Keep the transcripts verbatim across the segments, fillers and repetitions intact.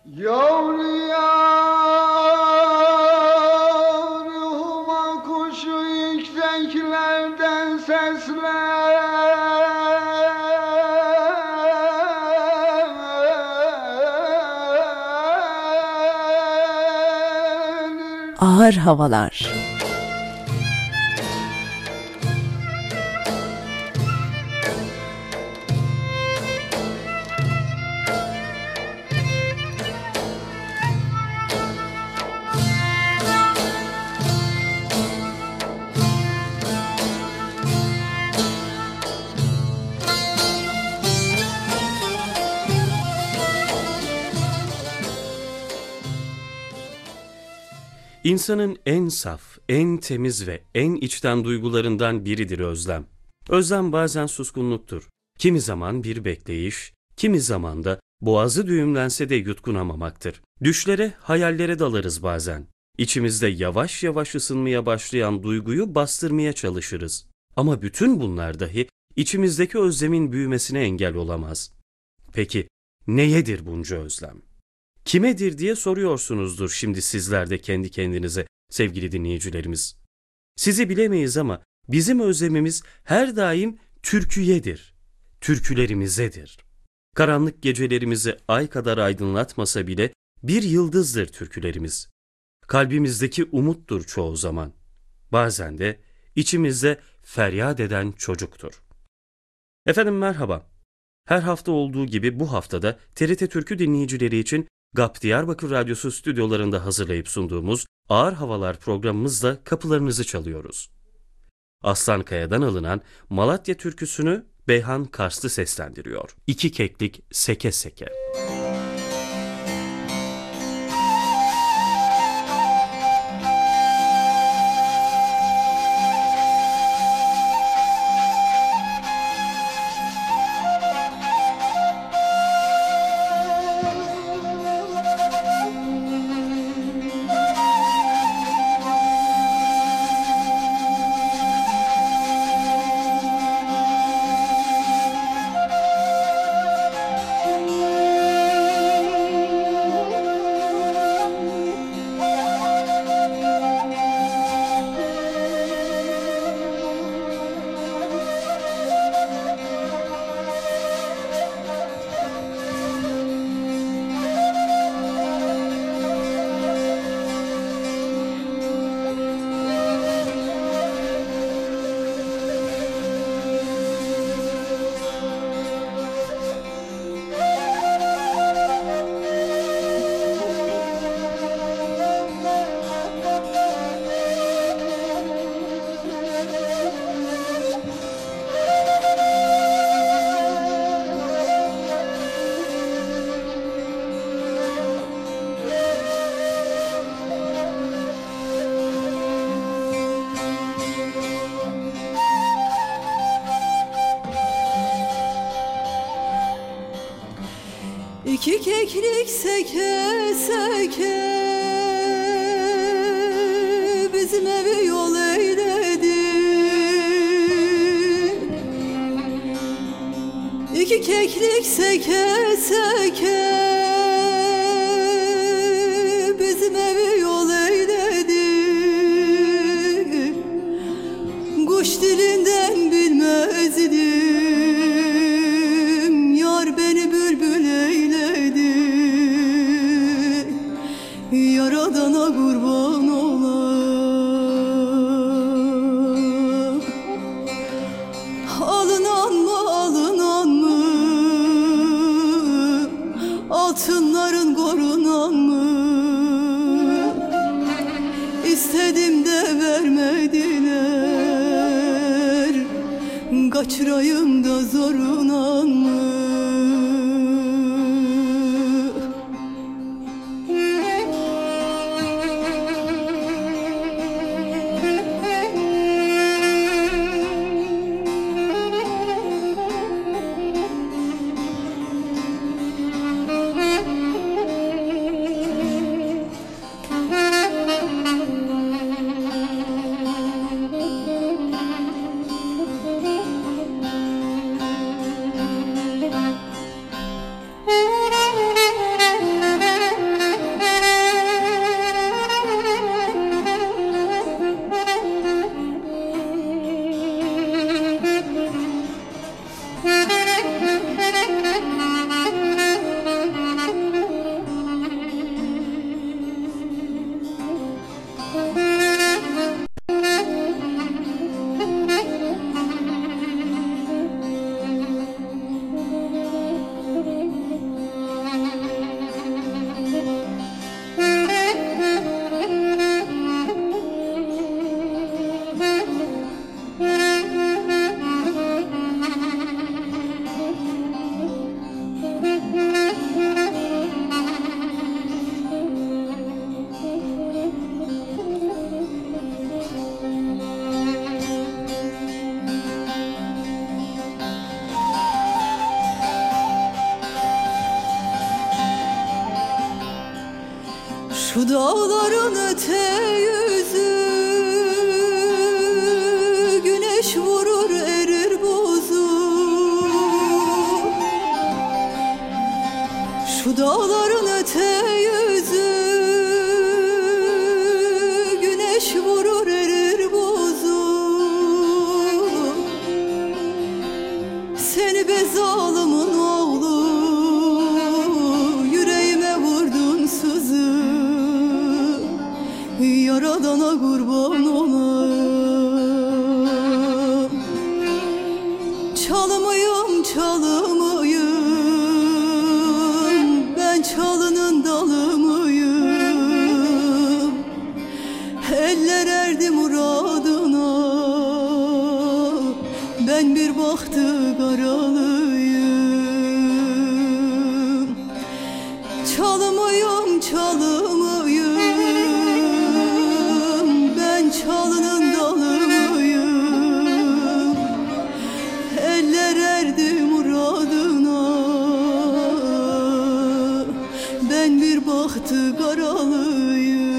Yavru yar, huma kuşu yükseklerden seslenir. Ağır havalar. İnsanın en saf, en temiz ve en içten duygularından biridir özlem. Özlem bazen suskunluktur. Kimi zaman bir bekleyiş, kimi zaman da boğazı düğümlense de yutkunamamaktır. Düşlere, hayallere dalarız bazen. İçimizde yavaş yavaş ısınmaya başlayan duyguyu bastırmaya çalışırız. Ama bütün bunlar dahi içimizdeki özlemin büyümesine engel olamaz. Peki neyedir bunca özlem? Kimedir diye soruyorsunuzdur şimdi sizler de kendi kendinize sevgili dinleyicilerimiz. Sizi bilemeyiz ama bizim özlemimiz her daim türküyedir, türkülerimizedir. Karanlık gecelerimizi ay kadar aydınlatmasa bile bir yıldızdır türkülerimiz. Kalbimizdeki umuttur çoğu zaman. Bazen de içimizde feryat eden çocuktur. Efendim merhaba. Her hafta olduğu gibi bu haftada T R T Türkü dinleyicileri için G A P Diyarbakır Radyosu stüdyolarında hazırlayıp sunduğumuz Ağır Havalar programımızla kapılarınızı çalıyoruz. Aslankaya'dan alınan Malatya türküsünü Beyhan Karslı seslendiriyor. İki keklik seke seke. İki keklik seke seke bizim evi yol eyledi. İki keklik seke seke bizim evi yol eyledi. Kuş dilinden bilmezdim, yar beni bülbül eyledi. Yaradana kurban olam. Alınan mı alınan mı, altınların korunan mı? İstedim de vermediler, kaçırayım da zorunan mı? Şu dağların öte yüzü güneş vurur erir bozu. Şu dağların öte yüzü güneş vurur erir bozu. Seni be zalimin oğlu yüreğime vurdun sızı. Yaradana kurban olam. Çalımıyım çalımıyım, ben çalının dalı mıyım? Eller erdi muradına, ben bir bahtı karalıyım. Çalımıyım çalımıyım, çalının dalıyım. Eller erdi muradına, ben bir bahtı karalıyım.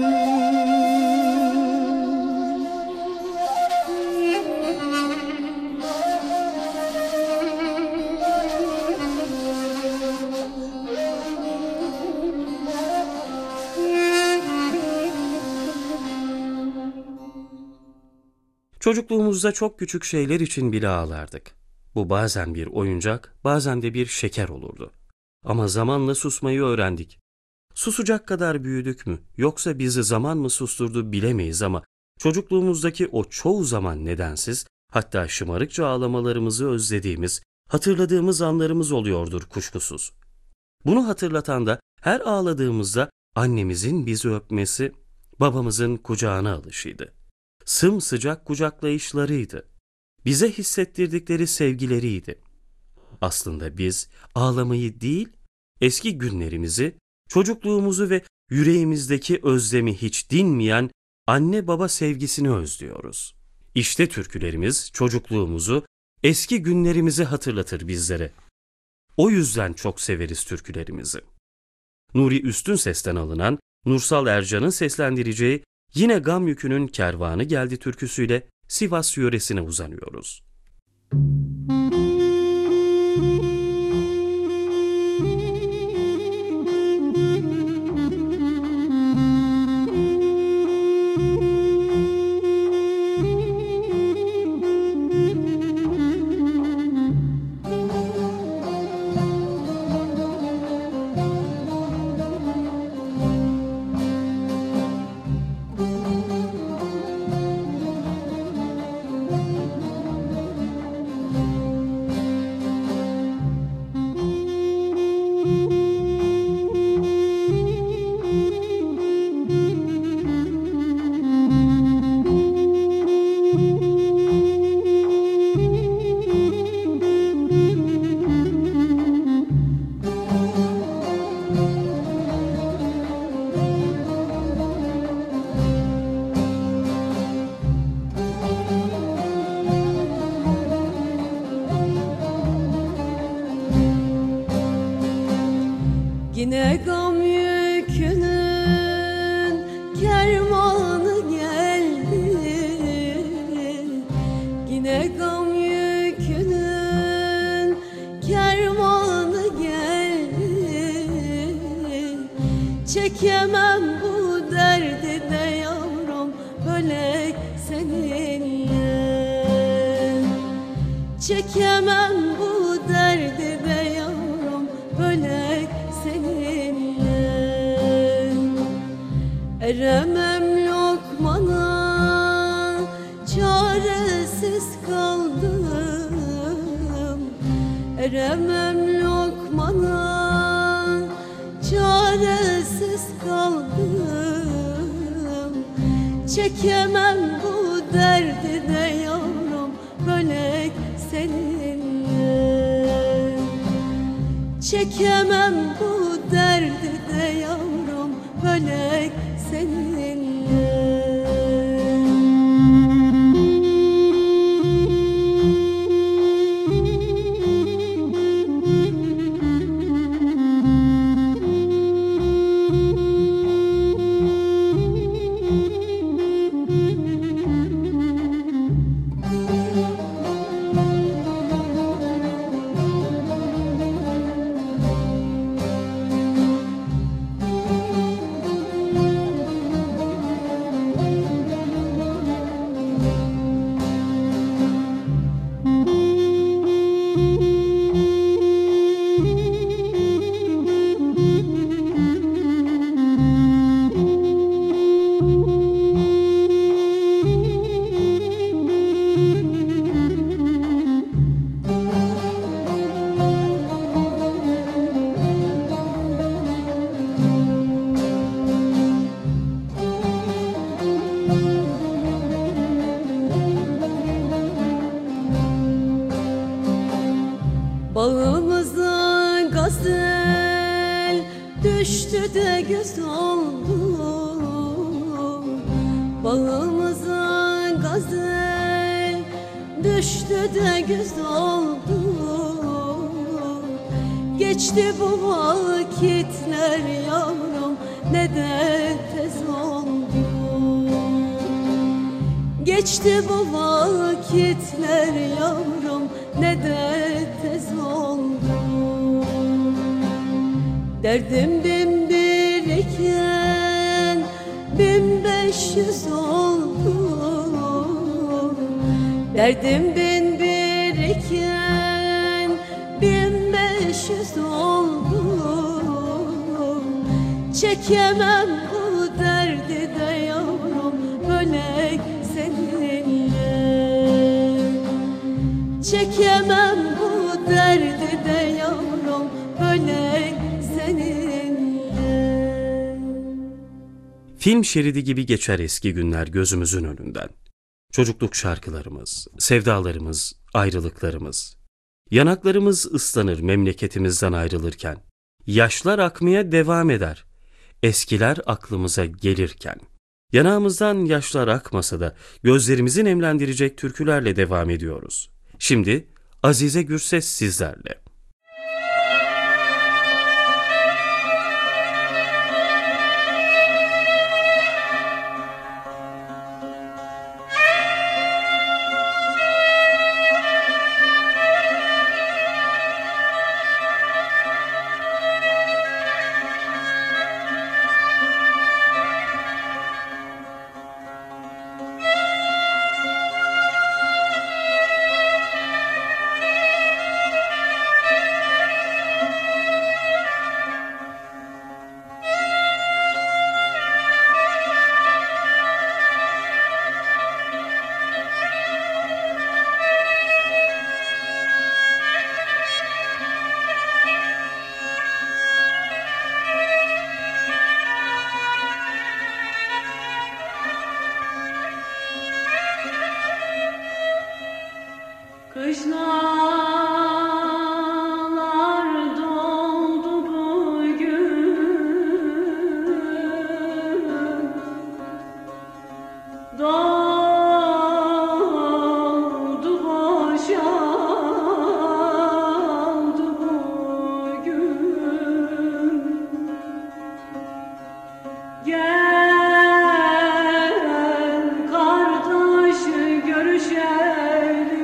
Çocukluğumuzda çok küçük şeyler için bile ağlardık. Bu bazen bir oyuncak, bazen de bir şeker olurdu. Ama zamanla susmayı öğrendik. Susacak kadar büyüdük mü, yoksa bizi zaman mı susturdu bilemeyiz ama çocukluğumuzdaki o çoğu zaman nedensiz, hatta şımarıkça ağlamalarımızı özlediğimiz, hatırladığımız anlarımız oluyordur kuşkusuz. Bunu hatırlatan da her ağladığımızda annemizin bizi öpmesi, babamızın kucağına alışıydı. Sımsıcak kucaklayışlarıydı. Bize hissettirdikleri sevgileriydi. Aslında biz ağlamayı değil, eski günlerimizi, çocukluğumuzu ve yüreğimizdeki özlemi hiç dinmeyen anne baba sevgisini özlüyoruz. İşte türkülerimiz çocukluğumuzu, eski günlerimizi hatırlatır bizlere. O yüzden çok severiz türkülerimizi. Nuri Üstünses'ten alınan Nursal Ercan'ın seslendireceği Yine Gam Yükü'nün Kervanı Geldi türküsüyle Sivas yöresine uzanıyoruz. Yine gam yükünün kervanı geldi. Yine gam yükünün kervanı geldi. Çekemem bu derdi de yavrum bölek seninle. Çekemem bu derdi de yavrum bölek seninle. Eremem lokmana, çaresiz kaldım. Eremem lokmana, çaresiz kaldım. Çekemem bu derdi de yavrum bölek seninle. Çekemem bu derdi de yavrum bölek seninle. de güz oldu, bağımızın gazı düştü de güz oldu. Geçti bu vakitler yavrum, ne de tez oldu. Geçti bu vakitler yavrum, ne de tez oldu. Derdim bin bir iken bin beş yüz oldu. Derdim bin bir iken bin beş yüz oldu. Çekemem bu derdi de yavrum, ölek seninle. Çekemem bu derdi de yavrum, ölek seninle. Film şeridi gibi geçer eski günler gözümüzün önünden. Çocukluk şarkılarımız, sevdalarımız, ayrılıklarımız. Yanaklarımız ıslanır memleketimizden ayrılırken. Yaşlar akmaya devam eder, eskiler aklımıza gelirken. Yanağımızdan yaşlar akmasa da gözlerimizi nemlendirecek türkülerle devam ediyoruz. Şimdi Azize Gürses sizlerle. Kışlalar doldu bugün, doldu boşaldı bugün. Gel kardeş görüşelim.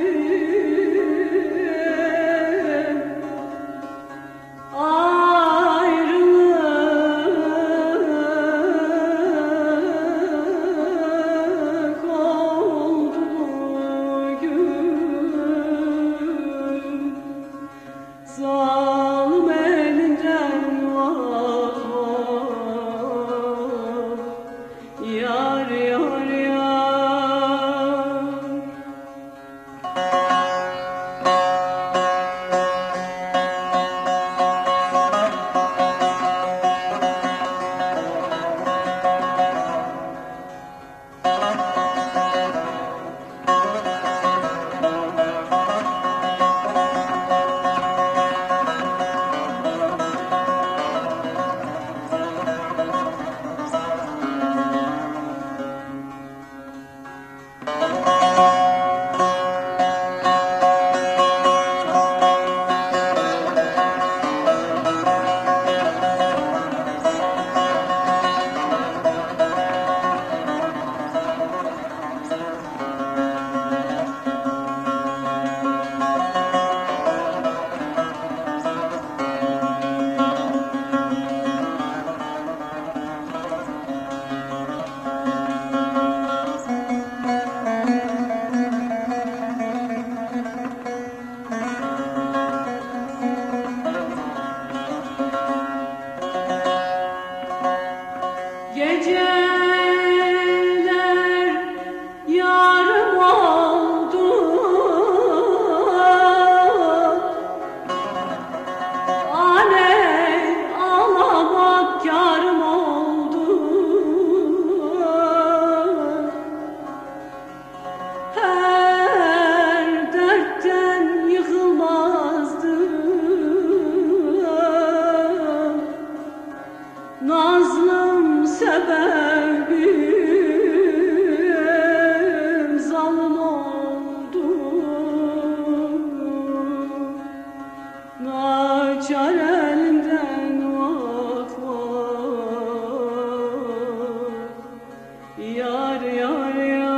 No mazlum sebebim zalim oldu. Naçar elinden vak vak, yar yar yar.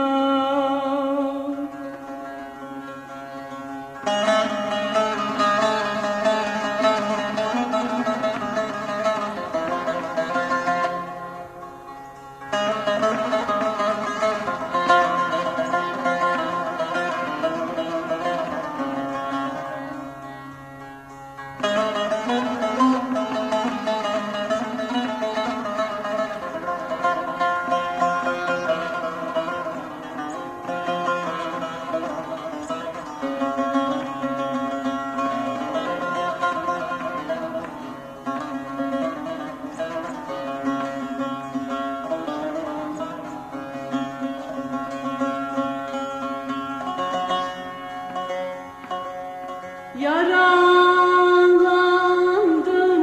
Yaralandım,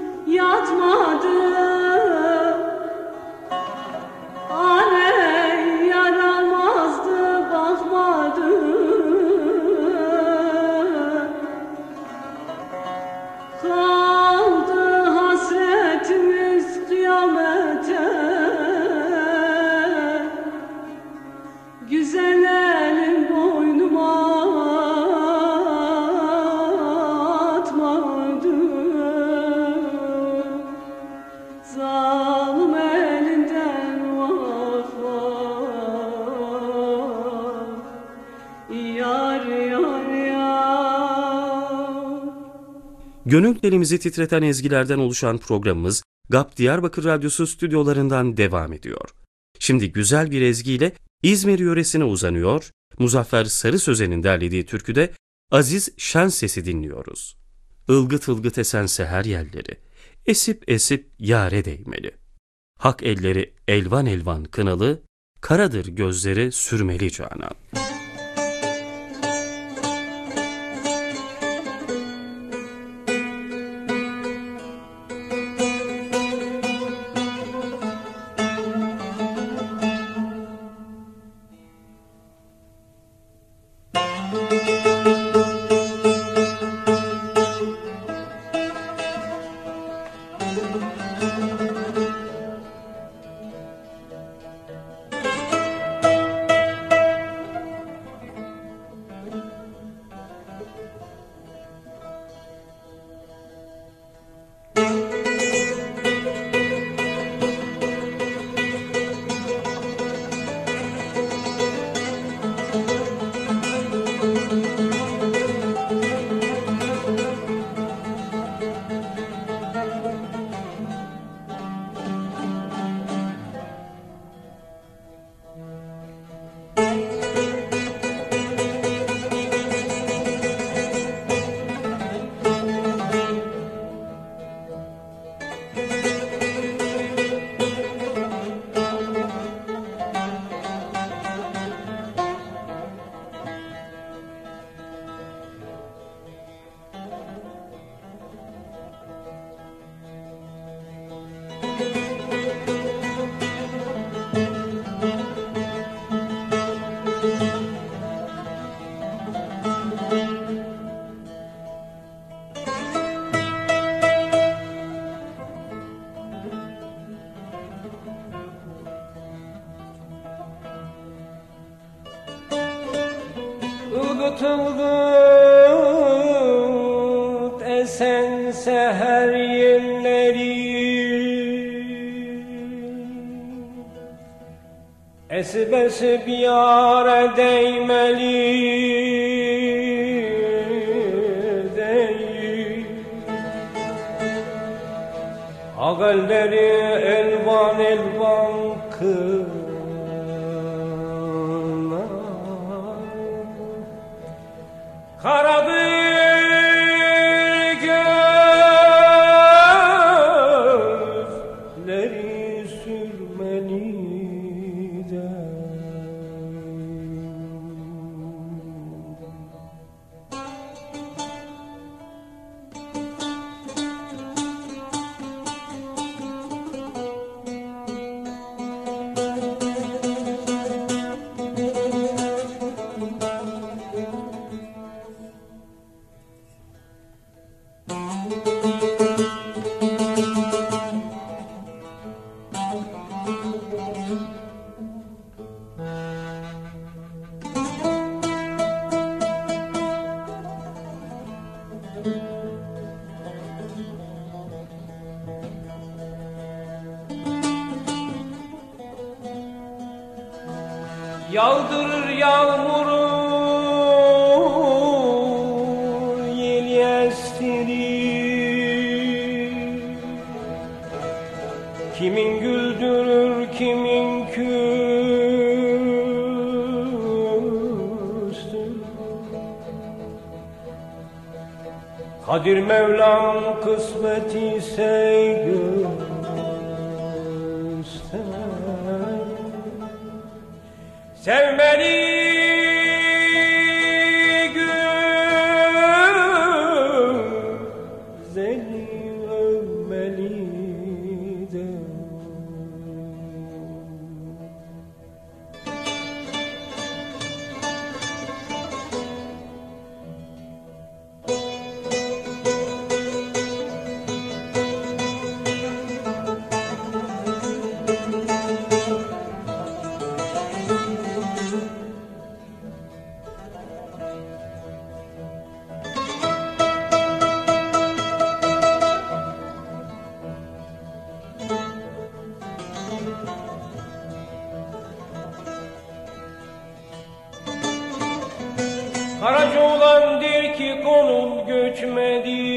yatmadım. Anne yaramazdı, bakmadım. Kaldı hasretimiz kıyamete. Güzel elim boynuma zalim elinden vah vah, yar yar yar. Gönüllerimizi titreten ezgilerden oluşan programımız G A P Diyarbakır Radyosu stüdyolarından devam ediyor. Şimdi güzel bir ezgiyle İzmir yöresine uzanıyor, Muzaffer Sarı Sözen'in derlediği türküde Aziz Şen Ses'i dinliyoruz. Ilgıt ılgıt esen seher yelleri, esip esip yâre değmeli. Hak elleri elvan elvan kınalı, karadır gözleri sürmeli canan. Ilgıt ılgıt esen seher yelleri, esip esip yâre değmeli değil. Ak elleri elvan elvan kınalı, karadır gözleri sürmeli de. Yağdırır yağmuru, yel estirir. Kimin güldürür, kimin küstür. Kadir Mevlam kısmet ise göster. Sevmeli, güzeli, övmeli de. Karaca olandır ki konul göçmedi.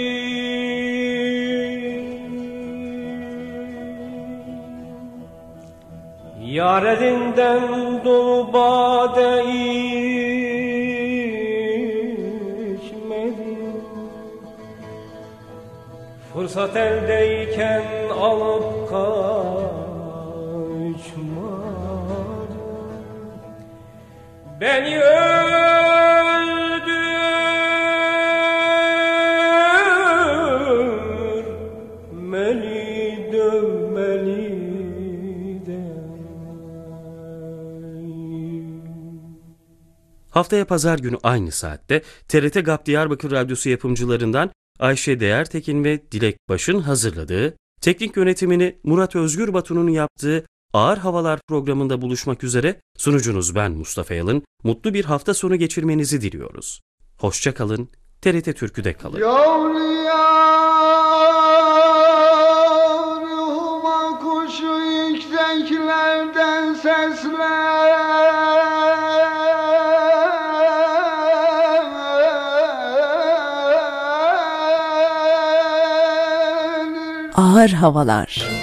Yar elinden dolu bade içmedi. Fırsat eldeyken alıp kaçmadı. Beni öldürmeli, dövmeli de. Haftaya pazar günü aynı saatte T R T GAP Diyarbakır Radyosu yapımcılarından Ayşe Değertekin ve Dilek Baş'ın hazırladığı, teknik yönetimini Murat Özgür Batu'nun yaptığı Ağır Havalar programında buluşmak üzere sunucunuz ben Mustafa Yalın. Mutlu bir hafta sonu geçirmenizi diliyoruz. Hoşça kalın, T R T Türkü'de kalın. Ruhuma kuşu yükseklerden sesler. Ağır Havalar.